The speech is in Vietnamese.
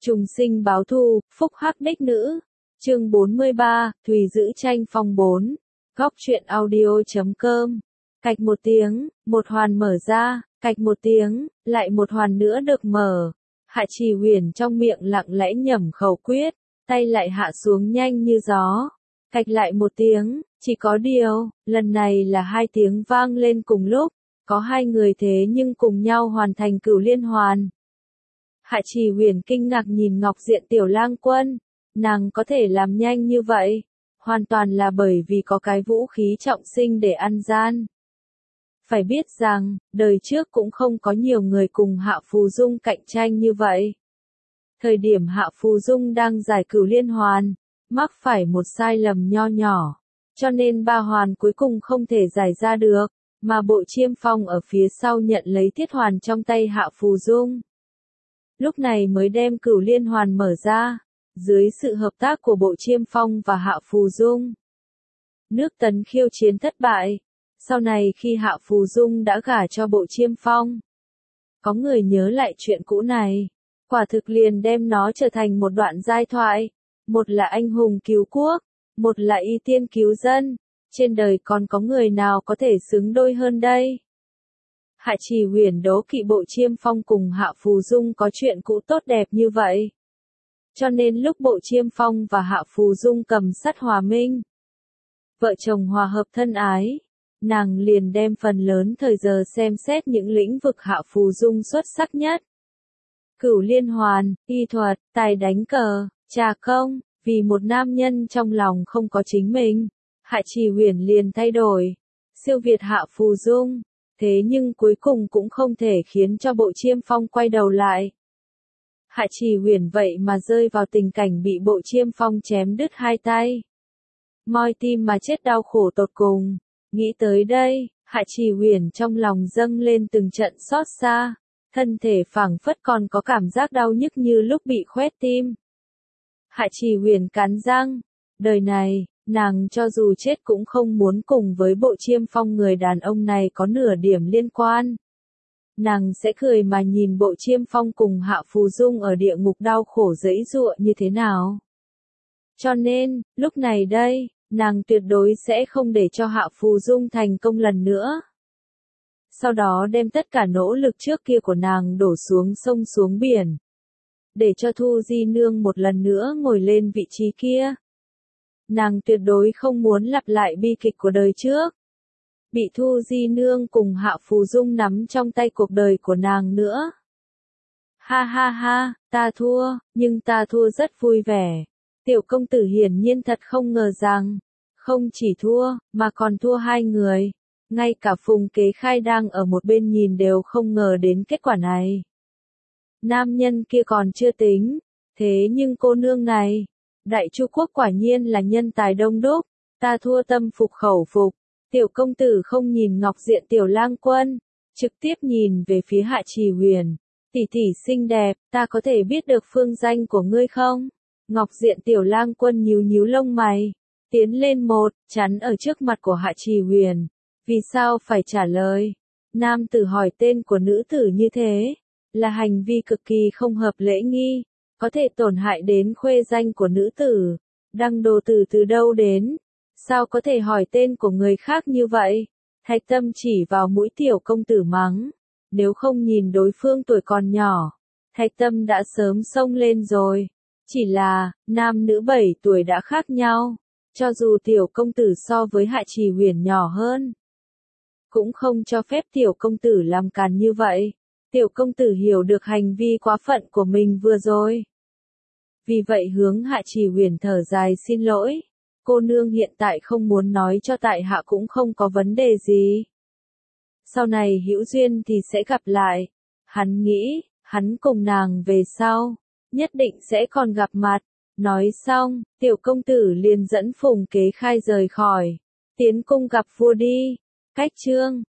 Trùng sinh báo thù, phúc hắc đích nữ. Chương 43, Thùy giữ tranh phong 4. Góc truyện audio.com. Cạch một tiếng, một hoàn mở ra, cạch một tiếng, lại một hoàn nữa được mở. Hạ Trì Huyền trong miệng lặng lẽ nhẩm khẩu quyết, tay lại hạ xuống nhanh như gió. Cạch lại một tiếng, chỉ có điều, lần này là hai tiếng vang lên cùng lúc, có hai người thế nhưng cùng nhau hoàn thành cửu liên hoàn. Hạ Trì Huyền kinh ngạc nhìn Ngọc Diện Tiểu Lang Quân, nàng có thể làm nhanh như vậy, hoàn toàn là bởi vì có cái vũ khí trọng sinh để ăn gian. Phải biết rằng, đời trước cũng không có nhiều người cùng Hạ Phù Dung cạnh tranh như vậy. Thời điểm Hạ Phù Dung đang giải cửu liên hoàn, mắc phải một sai lầm nho nhỏ, cho nên ba hoàn cuối cùng không thể giải ra được, mà Bộ Chiêm Phong ở phía sau nhận lấy thiết hoàn trong tay Hạ Phù Dung. Lúc này mới đem cửu liên hoàn mở ra, dưới sự hợp tác của Bộ Chiêm Phong và Hạ Phù Dung. Nước Tấn khiêu chiến thất bại, sau này khi Hạ Phù Dung đã gả cho Bộ Chiêm Phong. Có người nhớ lại chuyện cũ này, quả thực liền đem nó trở thành một đoạn giai thoại, một là anh hùng cứu quốc, một là y tiên cứu dân, trên đời còn có người nào có thể xứng đôi hơn đây? Hạ Trì Huyền đố kỵ Bộ Chiêm Phong cùng Hạ Phù Dung có chuyện cũ tốt đẹp như vậy. Cho nên lúc Bộ Chiêm Phong và Hạ Phù Dung cầm sắt hòa minh, vợ chồng hòa hợp thân ái, nàng liền đem phần lớn thời giờ xem xét những lĩnh vực Hạ Phù Dung xuất sắc nhất. Cửu liên hoàn, y thuật, tài đánh cờ, trà công, vì một nam nhân trong lòng không có chính mình, Hạ Trì Huyền liền thay đổi, siêu việt Hạ Phù Dung. Thế nhưng cuối cùng cũng không thể khiến cho Bộ Chiêm Phong quay đầu lại. Hạ Trì Huyền vậy mà rơi vào tình cảnh bị Bộ Chiêm Phong chém đứt hai tay. Moi tim mà chết đau khổ tột cùng. Nghĩ tới đây, Hạ Trì Huyền trong lòng dâng lên từng trận xót xa, thân thể phảng phất còn có cảm giác đau nhức như lúc bị khoét tim. Hạ Trì Huyền cắn răng, đời này, nàng cho dù chết cũng không muốn cùng với Bộ Chiêm Phong người đàn ông này có nửa điểm liên quan. Nàng sẽ cười mà nhìn Bộ Chiêm Phong cùng Hạ Phù Dung ở địa ngục đau khổ giãy giụa như thế nào. Cho nên, lúc này đây, nàng tuyệt đối sẽ không để cho Hạ Phù Dung thành công lần nữa. Sau đó đem tất cả nỗ lực trước kia của nàng đổ xuống sông xuống biển. Để cho Thu Di Nương một lần nữa ngồi lên vị trí kia. Nàng tuyệt đối không muốn lặp lại bi kịch của đời trước. Bị Thu Di Nương cùng Hạ Phù Dung nắm trong tay cuộc đời của nàng nữa. Ha ha ha, ta thua, nhưng ta thua rất vui vẻ. Tiểu công tử hiển nhiên thật không ngờ rằng, không chỉ thua, mà còn thua hai người. Ngay cả Phùng Kế Khai đang ở một bên nhìn đều không ngờ đến kết quả này. Nam nhân kia còn chưa tính, thế nhưng cô nương này, Đại Chu Quốc quả nhiên là nhân tài đông đúc, ta thua tâm phục khẩu phục. Tiểu công tử không nhìn Ngọc Diện Tiểu Lang Quân, trực tiếp nhìn về phía Hạ Trì Huyền. Tỷ tỷ xinh đẹp, ta có thể biết được phương danh của ngươi không? Ngọc Diện Tiểu Lang Quân nhíu nhíu lông mày, tiến lên một, chắn ở trước mặt của Hạ Trì Huyền. Vì sao phải trả lời? Nam tử hỏi tên của nữ tử như thế, là hành vi cực kỳ không hợp lễ nghi, có thể tổn hại đến khuê danh của nữ tử. Đăng đồ tử từ đâu đến? Sao có thể hỏi tên của người khác như vậy? Thạch Tâm chỉ vào mũi tiểu công tử mắng. Nếu không nhìn đối phương tuổi còn nhỏ, Thạch Tâm đã sớm xông lên rồi. Chỉ là, nam nữ 7 tuổi đã khác nhau. Cho dù tiểu công tử so với Hạ Trì Huyền nhỏ hơn, cũng không cho phép tiểu công tử làm càn như vậy. Tiểu công tử hiểu được hành vi quá phận của mình vừa rồi. Vì vậy hướng Hạ Trì Huyền thở dài xin lỗi. Cô nương hiện tại không muốn nói cho tại hạ cũng không có vấn đề gì. Sau này hữu duyên thì sẽ gặp lại. Hắn nghĩ, hắn cùng nàng về sau, nhất định sẽ còn gặp mặt. Nói xong, tiểu công tử liền dẫn Phùng Kế Khai rời khỏi. Tiến cung gặp vua đi. Cách chương